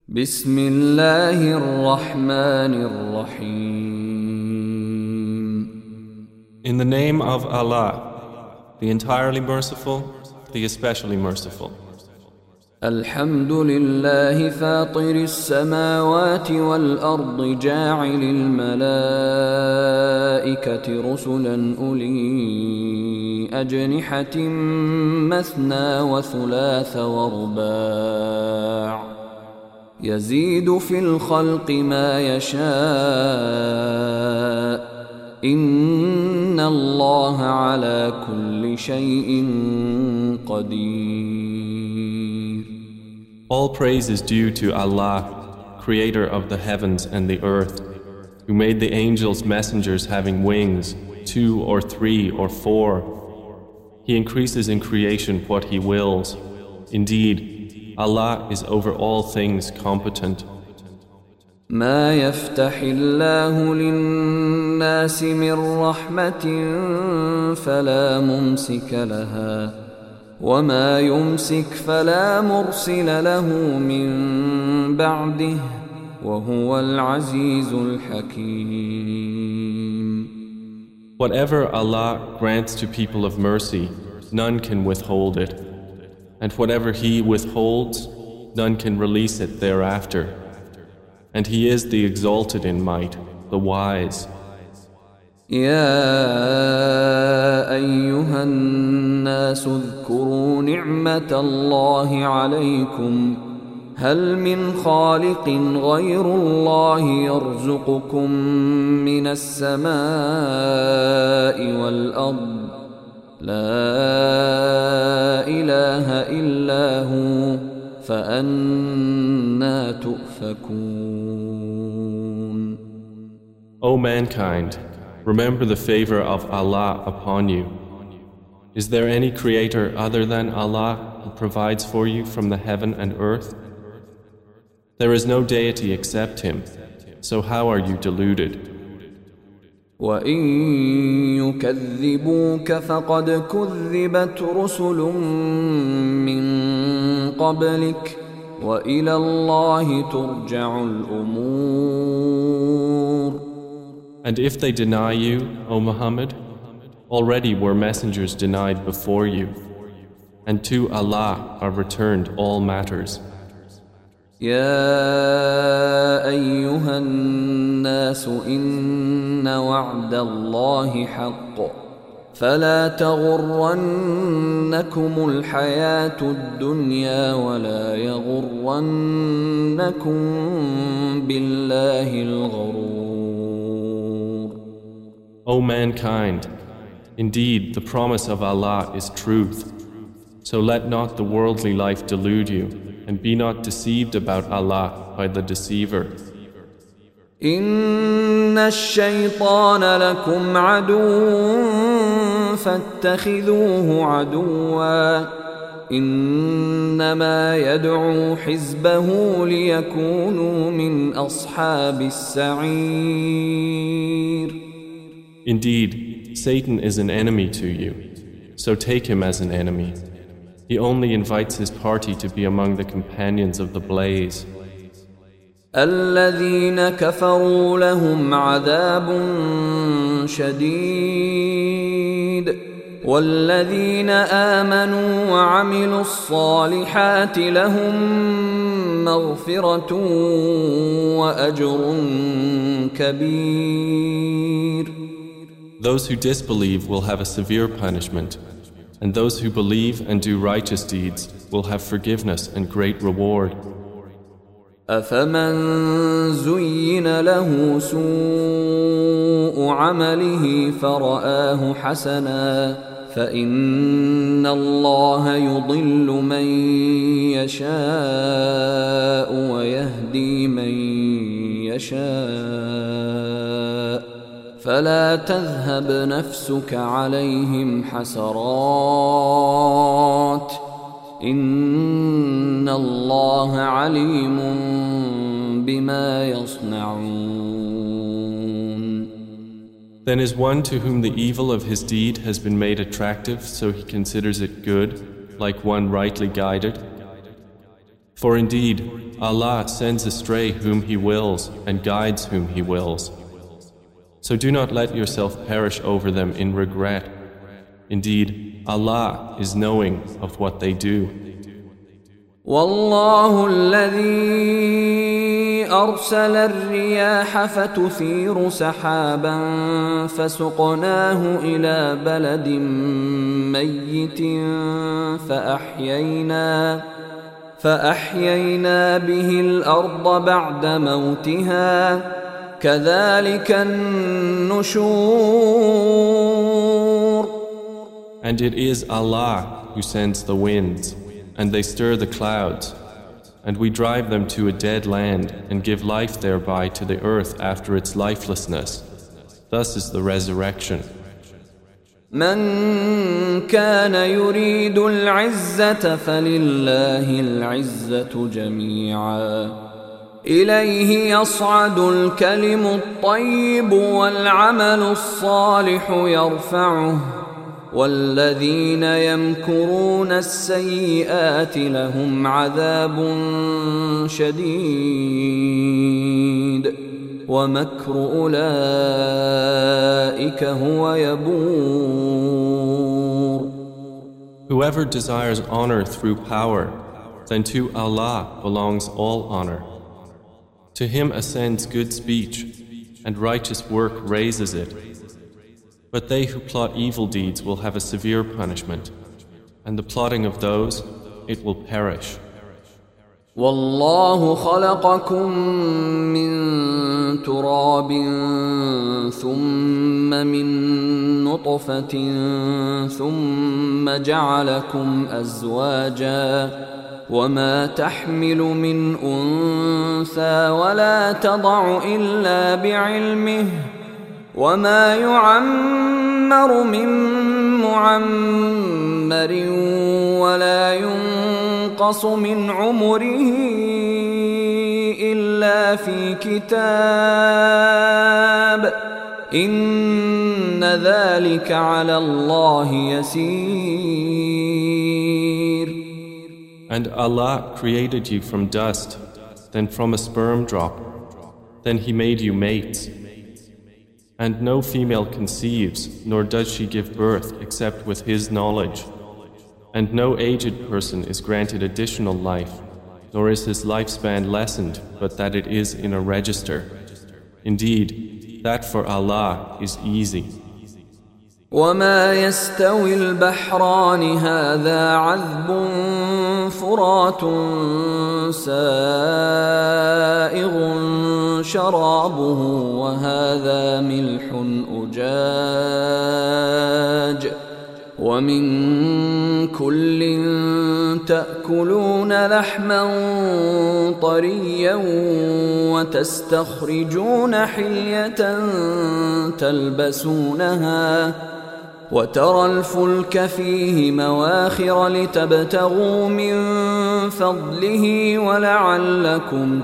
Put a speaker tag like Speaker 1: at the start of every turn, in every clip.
Speaker 1: بسم الله الرحمن الرحيم.
Speaker 2: In the name of Allah, the entirely merciful, the especially merciful.
Speaker 1: الحمد لله فاطر السماوات والأرض جاعل الملائكة رسلا أولي أجنحة مثنى وثلاث ورباع يزيد في الخلق ما يشاء إن الله على كل شيء قدير.
Speaker 2: All praise is due to Allah, creator of the heavens and the earth, who made the angels messengers having wings, 2 or 3 or 4. He increases in creation what He wills. Indeed, Allah is over all things competent.
Speaker 1: ما يفتح الله للناس من رحمة فلا ممسك لها وما يمسك فلا مرسل له من بعده وهو العزيز الحكيم.
Speaker 2: Whatever Allah grants to people of mercy, none can withhold it. And whatever He withholds, none can release it thereafter. And He is the exalted in might, the wise.
Speaker 1: يا أيها الناس اذكروا نعمة الله عليكم هل من خالق غير الله يرزقكم من السماء والأرض لا إله إلا هو فأنى تؤفكون.
Speaker 2: O mankind, remember the favor of Allah upon you. Is there any creator other than Allah who provides for you from the heaven and earth? There is no deity except Him, so how are you deluded?
Speaker 1: وَإِن يُكَذِّبُوكَ فَقَدْ كُذِّبَتْ رُسُلٌ مِّن قَبْلِكَ وَإِلَى اللَّهِ تُرْجَعُ الْأُمُورُ.
Speaker 2: And if they deny you, O Muhammad, already were messengers denied before you, and to Allah are returned all matters.
Speaker 1: يا أيها الناس إن وعد الله حق فلا تغرنكم الحياة الدنيا ولا يغرنكم بالله الغرور.
Speaker 2: O mankind, indeed the promise of Allah is truth, so let not the worldly life delude you, and be not deceived about Allah by the deceiver.
Speaker 1: إن الشيطان لكم عدو فاتخذوه عدوا إنما يدعو حزبه ليكونوا من أصحاب السعير.
Speaker 2: Indeed, Satan is an enemy to you, so take him as an enemy. He only invites his party to be among the companions of the blaze.
Speaker 1: الذين كفروا لهم عذاب شديد والذين آمنوا وعملوا الصالحات لهم مغفرة وأجر كبير.
Speaker 2: Those who disbelieve will have a severe punishment, and those who believe and do righteous deeds will have forgiveness and great reward.
Speaker 1: أفمن زين له سوء عمله فرآه حسنا فإن الله يضل من يشاء ويهدي من يشاء فلا تذهب نفسك عليهم حسرات إن الله عليم بما يصنعون.
Speaker 2: Then is one to whom the evil of his deed has been made attractive, so he considers it good, like one rightly guided? For indeed, Allah sends astray whom He wills and guides whom He wills. So do not let yourself perish over them in regret. Indeed, Allah is knowing of what they do.
Speaker 1: والله الذي أرسل الرياح فتثير سحابا فسقناه إلى بلد ميت فأحيينا به الأرض بعد موتها كذلك النشور.
Speaker 2: And it is Allah who sends the winds, and they stir the clouds, and we drive them to a dead land and give life thereby to the earth after its lifelessness. Thus is the resurrection.
Speaker 1: من كان يريد العزة فلله العزة جميعا إليه يصعد الكلم الطيب والعمل الصالح يرفعه والذين يمكرون السيئات لهم عذاب شديد ومكر أولئك هو يبور.
Speaker 2: Whoever desires honor through power, then to Allah belongs all honor. To Him ascends good speech, and righteous work raises it. But they who plot evil deeds will have a severe punishment, and the plotting of those, it will perish.
Speaker 1: والله خلقكم من تراب ثم من نطفة ثم جعلكم أزواجا وما تحمل من أنثى ولا تضع إلا بعلمه وما يعمر من معمر ولا ينقص من عمره إلا في كتاب إن ذلك على الله يسير.
Speaker 2: And Allah created you from dust, then from a sperm drop, then He made you mates. And no female conceives, nor does she give birth except with His knowledge. And no aged person is granted additional life, nor is his lifespan lessened, but that it is in a register. Indeed, that for Allah is easy.
Speaker 1: وما يستوي البحران هذا عذب فرات سائغ شرابه وهذا ملح أجاج ومن كل تأكلون لحما طريا وتستخرجون حلية تلبسونها وترى الفلك فيه مواخر لتبتغوا من فضله ولعلكم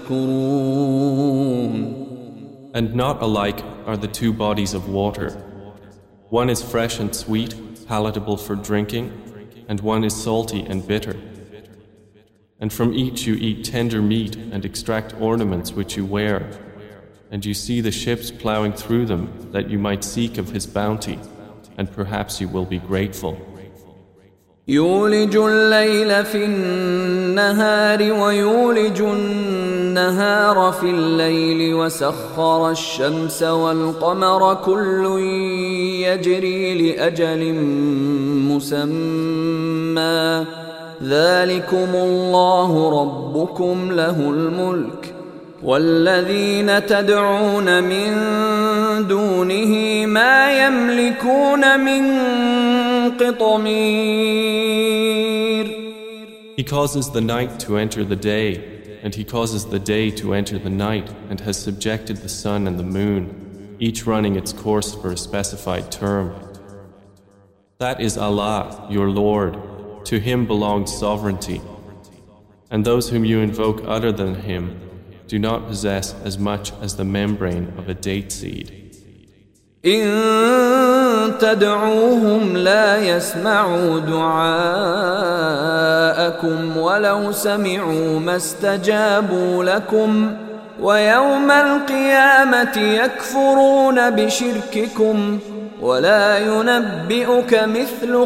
Speaker 1: تشكرون.
Speaker 2: And not alike are the two bodies of water. One is fresh and sweet, palatable for drinking, and one is salty and bitter. And from each you eat tender meat and extract ornaments which you wear, and you see the ships plowing through them that you might seek of His bounty, and perhaps you will be grateful.
Speaker 1: يولج الليل في النهار ويولج النهار في الليل وسخر الشمس والقمر كل يجري لأجل مسمى ذلكم الله ربكم له الملك والذين تدعون من دونه ما يملكون من قطمير.
Speaker 2: He causes the night to enter the day, and He causes the day to enter the night, and has subjected the sun and the moon, each running its course for a specified term. That is Allah, your Lord. To Him belongs sovereignty. And those whom you invoke other than Him do not possess as much as the membrane of a date seed.
Speaker 1: إن تدعوهم لا يسمعوا دعاءكم ولو سمعوا ما استجابوا لكم ويوم القيامة يكفرون بشرككم ولا ينبئك مثل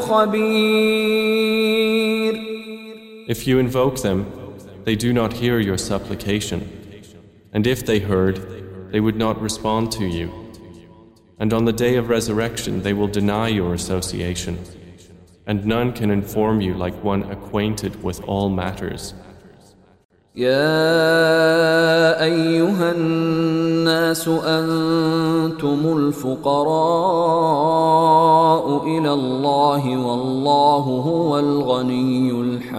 Speaker 1: خبير.
Speaker 2: If you invoke them, they do not hear your supplication. And if they heard, they would not respond to you. And on the day of resurrection, they will deny your association. And none can inform you like one acquainted with all matters.
Speaker 1: يا أيها الناس أنتم الفقراء إلى الله والله هو الغني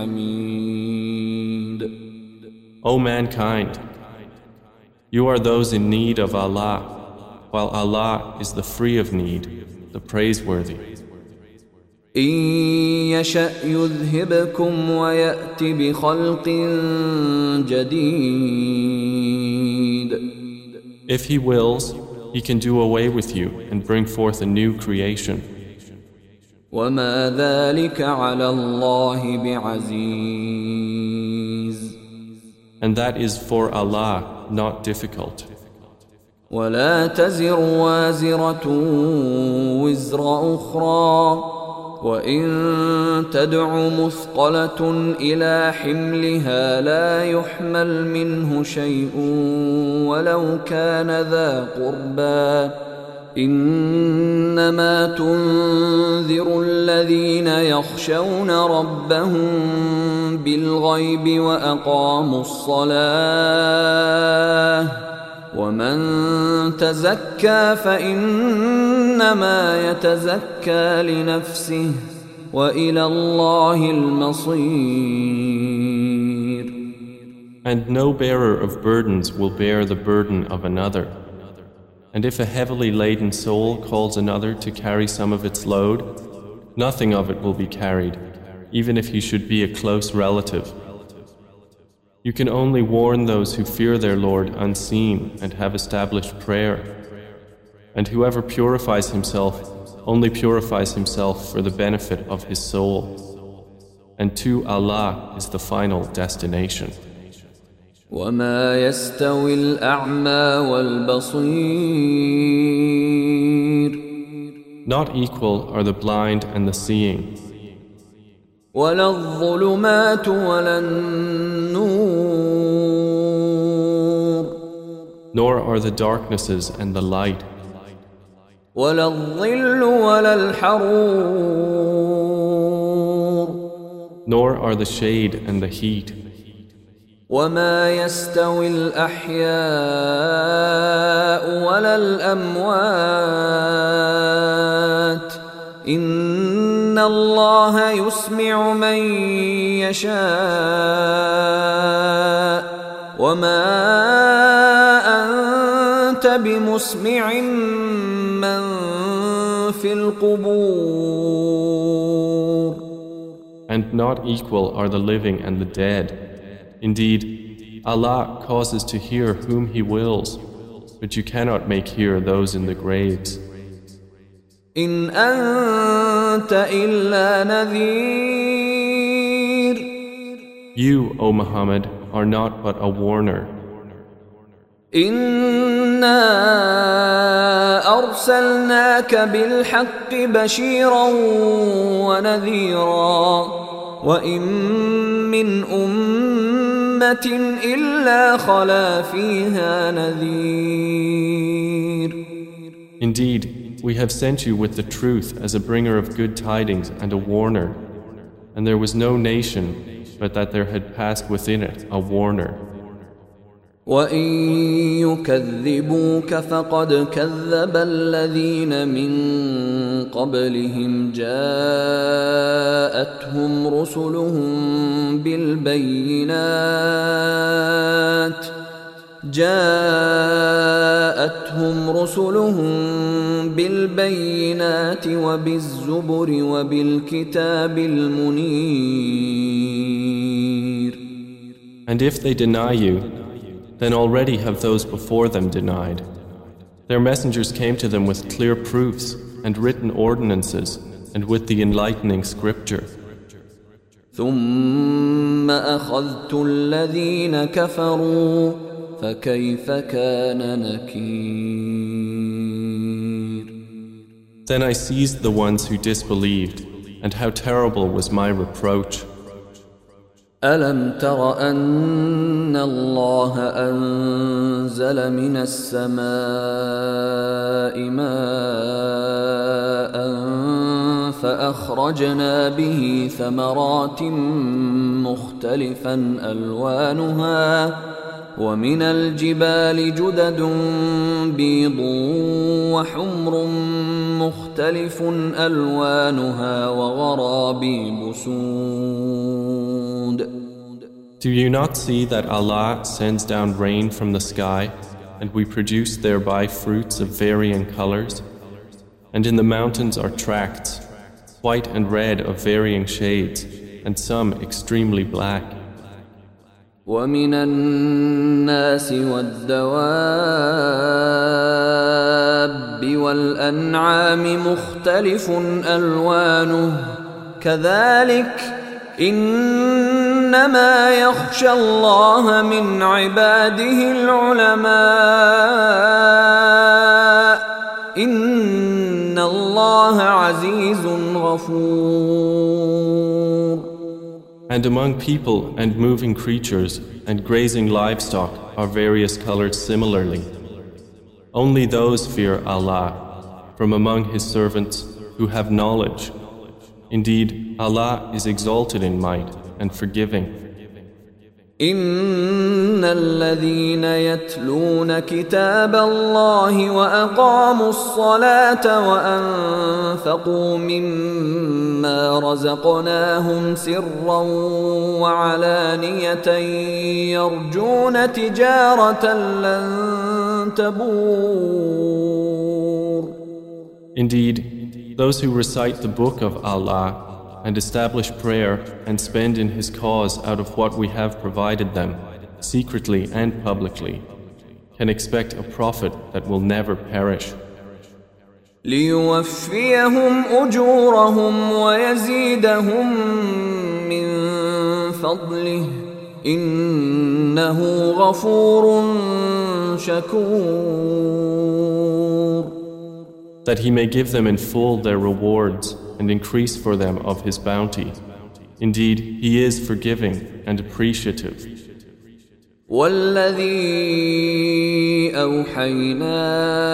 Speaker 1: الحميد.
Speaker 2: O mankind, you are those in need of Allah, while Allah is the free of need, the praiseworthy.
Speaker 1: إن يشأ يذهبكم ويأت بخلق جديد.
Speaker 2: If He wills, He can do away with you and bring forth a new creation.
Speaker 1: وما ذلك على الله بعزيز.
Speaker 2: And that is for Allah not difficult.
Speaker 1: ولا تزر وازرة وزر أخرى وإن تدع مثقلة إلى حملها لا يحمل منه شيء ولو كان ذا قربى إنما تنذر الذين يخشون ربهم بالغيب وأقاموا الصلاة ومن تزكى فإنما يتزكى لنفسه وإلى الله المصير.
Speaker 2: And no bearer of burdens will bear the burden of another. And if a heavily laden soul calls another to carry some of its load, nothing of it will be carried, even if he should be a close relative. You can only warn those who fear their Lord unseen and have established prayer. And whoever purifies himself only purifies himself for the benefit of his soul. And to Allah is the final destination.
Speaker 1: وما يستوي الأعمى والبصير.
Speaker 2: Not equal are the blind and the seeing.
Speaker 1: ولا الظلمات ولا النور.
Speaker 2: Nor are the darknesses and the light.
Speaker 1: ولا الظل ولا الحرور.
Speaker 2: Nor are the shade and the heat.
Speaker 1: وما يستوي الأحياء ولا الأموات إن الله يسمع من يشاء وما أنت بمسمع من في القبور.
Speaker 2: And not equal are the living and the dead. Indeed, Allah causes to hear whom He wills, but you cannot make hear those in the graves.
Speaker 1: إن أنت إلا نذير.
Speaker 2: You, O Muhammad, are not but a warner.
Speaker 1: إنا أرسلناك بالحق بشيرا ونذيرا وإن من أمة إلا خلا فيها نذير.
Speaker 2: Indeed, we have sent you with the truth as a bringer of good tidings and a warner, and there was no nation but that there had passed within it a warner.
Speaker 1: وَإِن يُكَذِّبُوكَ فَقَدْ كَذَّبَ الَّذِينَ مِن قَبْلِهِمْ جَاءَتْهُمْ رُسُلُهُم بِالْبَيِّنَاتِ وَبِالزُّبُرِ وَبِالْكِتَابِ الْمُنِيرِ.
Speaker 2: And if they deny you, then already have those before them denied. Their messengers came to them with clear proofs and written ordinances and with the enlightening scripture.
Speaker 1: ثم أخذت الذين كفروا فكيف كان نكير.
Speaker 2: Then I seized the ones who disbelieved, and how terrible was my reproach.
Speaker 1: ألم تر أن الله أنزل من السماء ماء فأخرجنا به ثمرات مختلفا ألوانها ومن الجبال جدد بيض وحمر مختلف ألوانها وغرابيب سود.
Speaker 2: Do you not see that Allah sends down rain from the sky, and we produce thereby fruits of varying colors? And in the mountains are tracts, white and red of varying shades, and some extremely black.
Speaker 1: ومن الناس والدواب والأنعام مختلف ألوانه كذلك إنما يخشى الله من عباده العلماء إن الله عزيز غفور.
Speaker 2: And among people and moving creatures and grazing livestock are various colored similarly. Only those fear Allah from among His servants who have knowledge. Indeed, Allah is exalted in might and forgiving.
Speaker 1: إن الذين يتلون كتاب الله وأقاموا الصلاة وأنفقوا مما رزقناهم سرا وعلانية يرجون تجارة لن تبور.
Speaker 2: Indeed, those who recite the book of Allah and establish prayer and spend in His cause out of what we have provided them, secretly and publicly, can expect a profit that will never perish.
Speaker 1: ليوفيهم أجورهم ويزيدهم من فضله إنه غفور شكور.
Speaker 2: That He may give them in full their rewards and increase for them of His bounty. Indeed, He is forgiving and appreciative.
Speaker 1: والذي أوحينا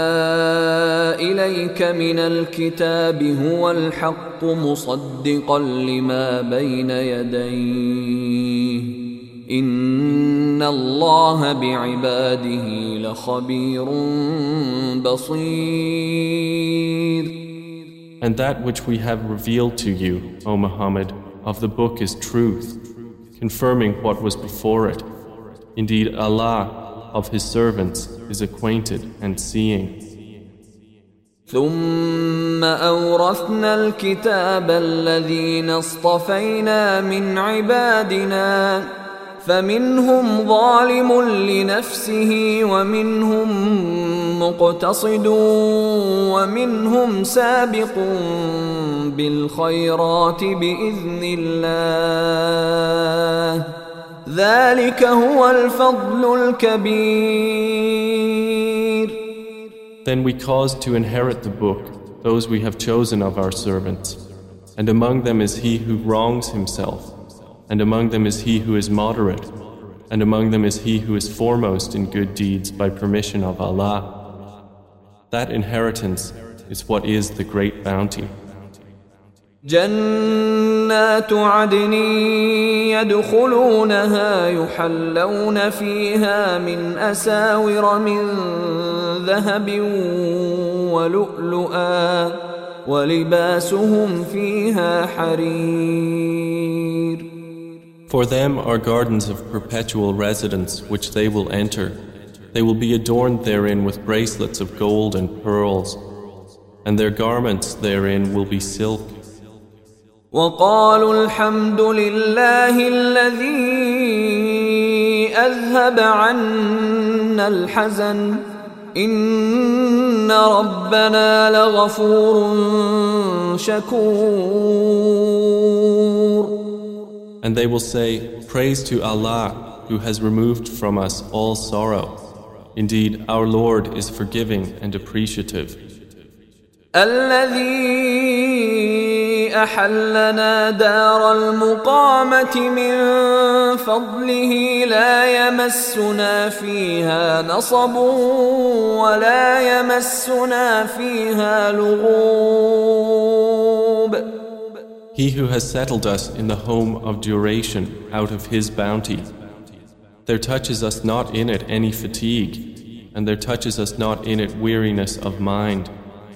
Speaker 1: إليك من الكتاب هو الحق مصدقا لما بين يديه إن الله بعباده لخبير بصير.
Speaker 2: And that which we have revealed to you, O Muhammad, of the book is truth, confirming what was before it. Indeed, Allah of His servants is acquainted and seeing.
Speaker 1: ثم أورثنا الكتاب الذين اصطفينا من عبادنا فمنهم ظالم لنفسه ومنهم مقتصد ومنهم سابق بالخيرات بإذن الله ذلك هو الفضل الكبير.
Speaker 2: Then we caused to inherit the book those we have chosen of our servants, and among them is he who wrongs himself, and among them is he who is moderate, and among them is he who is foremost in good deeds by permission of Allah. That inheritance is what is the great bounty.
Speaker 1: جنات عدن يدخلونها يحلون فيها من أساور من ذهب ولؤلؤا ولباسهم فيها حرير.
Speaker 2: For them are gardens of perpetual residence which they will enter. They will be adorned therein with bracelets of gold and pearls, and their garments therein will be silk.
Speaker 1: وقالوا الحمد لله الذي أذهب عنا الحزن إن ربنا لغفور شكور.
Speaker 2: And they will say, Praise to Allah, who has removed from us all sorrow. Indeed, our Lord is forgiving and appreciative.
Speaker 1: الذي أحلنا دار المقامة من فضله لا يمسنا فيها نصب ولا يمسنا فيها لغوب.
Speaker 2: He who has settled us in the home of duration out of His bounty, there touches us not in it any fatigue, and there touches us not in it weariness of mind.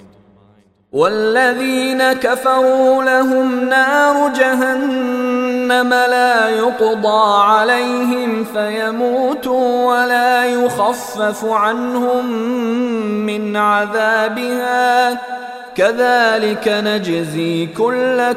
Speaker 1: والذين كفروا لهم نار جهنم لا يقضى عليهم فيموتوا ولا يخفف عنهم من عذابها كذلك نجزي كل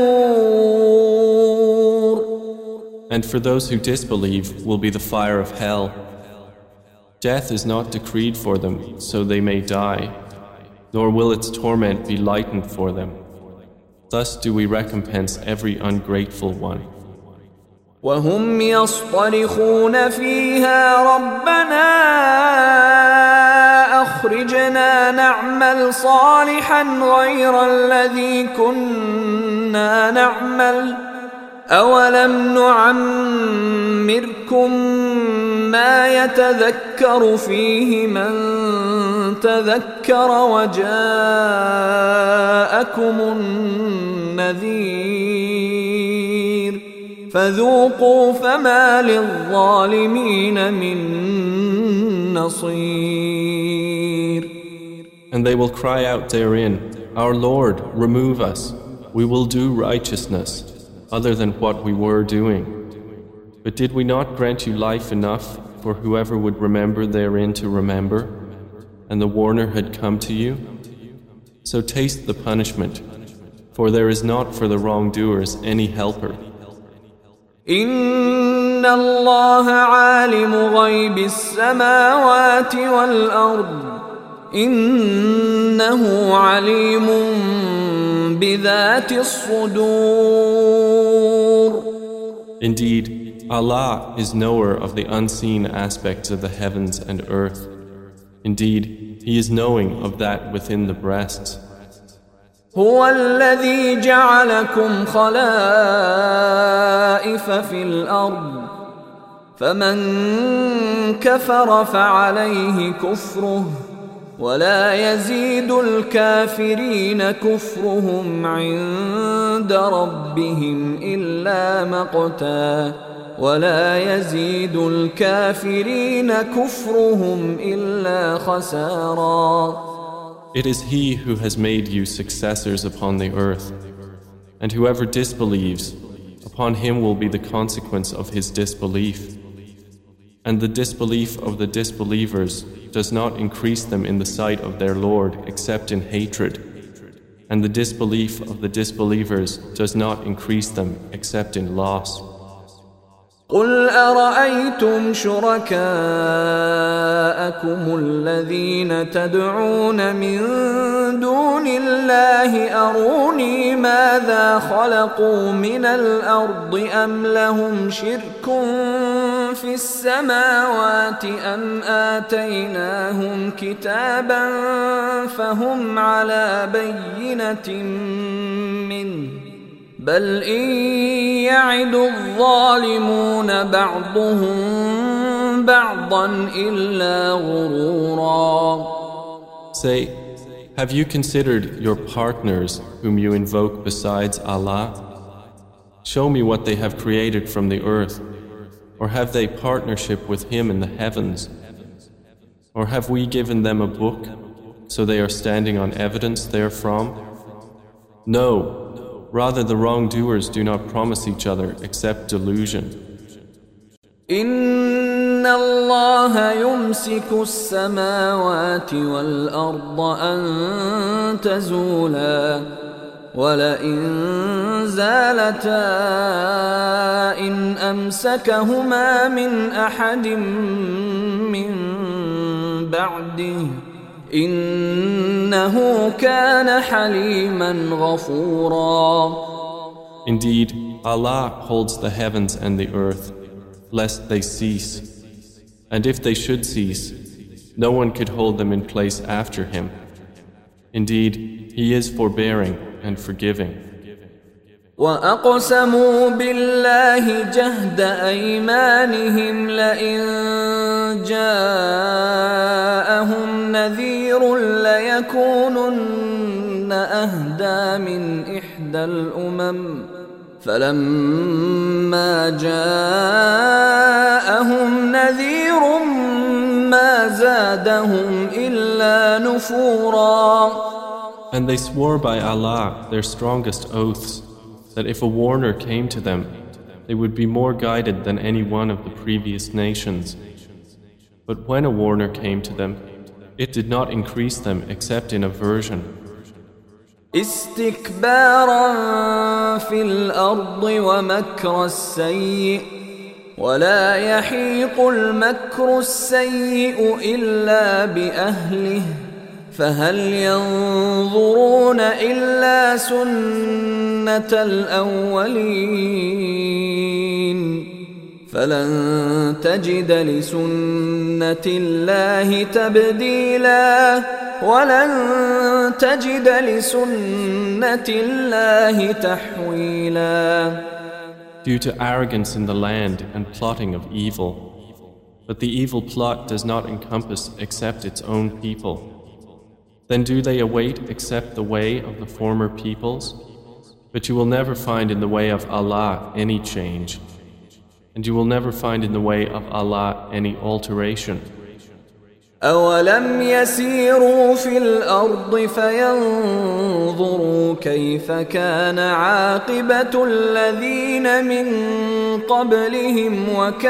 Speaker 1: كفور.
Speaker 2: And for those who disbelieve will be the fire of hell. Death is not decreed for them, so they may die, nor will its torment be lightened for them. Thus do we recompense every ungrateful one.
Speaker 1: وهم يصطرخون فيها ربنا أخرجنا نعمل صالحا غير الذي كنا نعمل أولم نعمركم ما يتذكر فيه من تذكر وجاءكم النذير فذوقوا فما للظالمين من نصير.
Speaker 2: And they will cry out therein, Our Lord, remove us. We will do righteousness, other than what we were doing. But did we not grant you life enough for whoever would remember therein to remember, and the warner had come to you? So taste the punishment, for there is not for the wrongdoers any helper.
Speaker 1: إن الله عالم غيب السماوات والأرض إنه عليم بذات الصدور.
Speaker 2: Indeed, Allah is knower of the unseen aspects of the heavens and earth. Indeed, He is knowing of that within the breasts.
Speaker 1: هو الذي جعلكم خلائف في الأرض فمن كفر فعليه كفره ولا يزيد الكافرين كفرهم عند ربهم إلا مقتا ولا يزيد الكافرين كفرهم إلا خسارا.
Speaker 2: It is He who has made you successors upon the earth, and whoever disbelieves, upon him will be the consequence of his disbelief. And the disbelief of the disbelievers does not increase them in the sight of their Lord except in hatred, and the disbelief of the disbelievers does not increase them except in loss.
Speaker 1: قل أرأيتم شركاءكم الذين تدعون من دون الله أروني ماذا خلقوا من الأرض أم لهم شرك في السماوات أم آتيناهم كتابا فهم على بينة منه بل إن يعد الظالمون بعضهم بعضا إلا غرورا.
Speaker 2: Say, have you considered your partners whom you invoke besides Allah? Show me what they have created from the earth, or have they partnership with Him in the heavens? Or have we given them a book, so they are standing on evidence therefrom? No. Rather, the wrongdoers do not promise each other except delusion.
Speaker 1: إن الله يمسك السماوات والأرض أن تزولا ولئن زالتا إن أمسكهما من أحد من بعده إنه كان حليما غفورا.
Speaker 2: Indeed, Allah holds the heavens and the earth, lest they cease. And if they should cease, no one could hold them in place after him. Indeed, He is forbearing and forgiving.
Speaker 1: وأقسموا بالله جهد أيمانهم لئن جاءهم نذير ليكونن أهدى من إحدى الأمم فلما جاءهم نذير ما زادهم إلا نفورا.
Speaker 2: And they swore by Allah their strongest oaths that if a warner came to them, they would be more guided than any one of the previous nations. But when a warner came to them, it did not increase them except in aversion.
Speaker 1: استكبارا في الأرض ومكر السيء ولا يحيق المكر السيء إلا بأهله فهل ينظرون إلا سنة الأولين فلن تجد لسنة الله تبديلا ولن تجد لسنة الله تحويلا.
Speaker 2: Due to arrogance in the land and plotting of evil, but the evil plot does not encompass except its own people. Then do they await except the way of the former peoples? But you will never find in the way of Allah any change, and you will never find in the way of Allah any alteration.
Speaker 1: أولم يسيروا في الأرض فينظروا كيف كان عاقبة الذين من قبلهم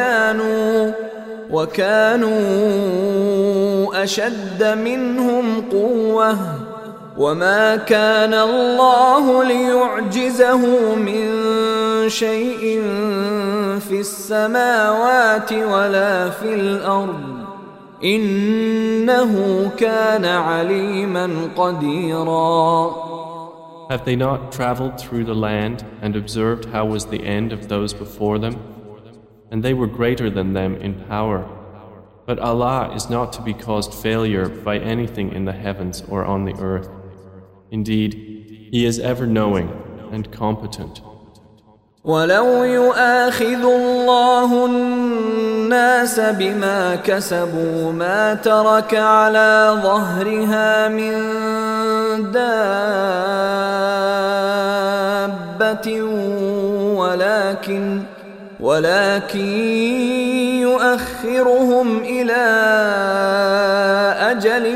Speaker 1: وكانوا أشد منهم قوة وما كان الله ليعجزه من شيء في السماوات ولا في الأرض إنه كان عليما قديرا.
Speaker 2: Have they not traveled through the land and observed how was the end of those before them? And they were greater than them in power. But Allah is not to be caused failure by anything in the heavens or on the earth. Indeed, He is ever knowing and competent.
Speaker 1: ولو يؤاخذ الله الناس بما كسبوا ما ترك على ظهرها من دابة ولكن يؤخرهم إلى أجل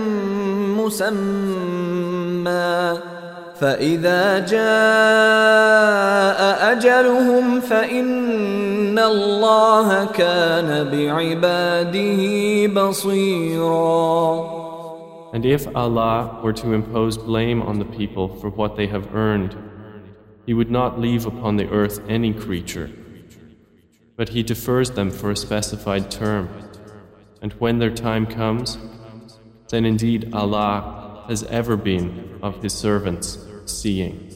Speaker 1: مسمى فإذا جاء أجلهم فإن الله كان بعباده بصيرا.
Speaker 2: And if Allah were to impose blame on the people for what they have earned, He would not leave upon the earth any creature. But He defers them for a specified term. And when their time comes, then indeed Allah has ever been of His servants seeing.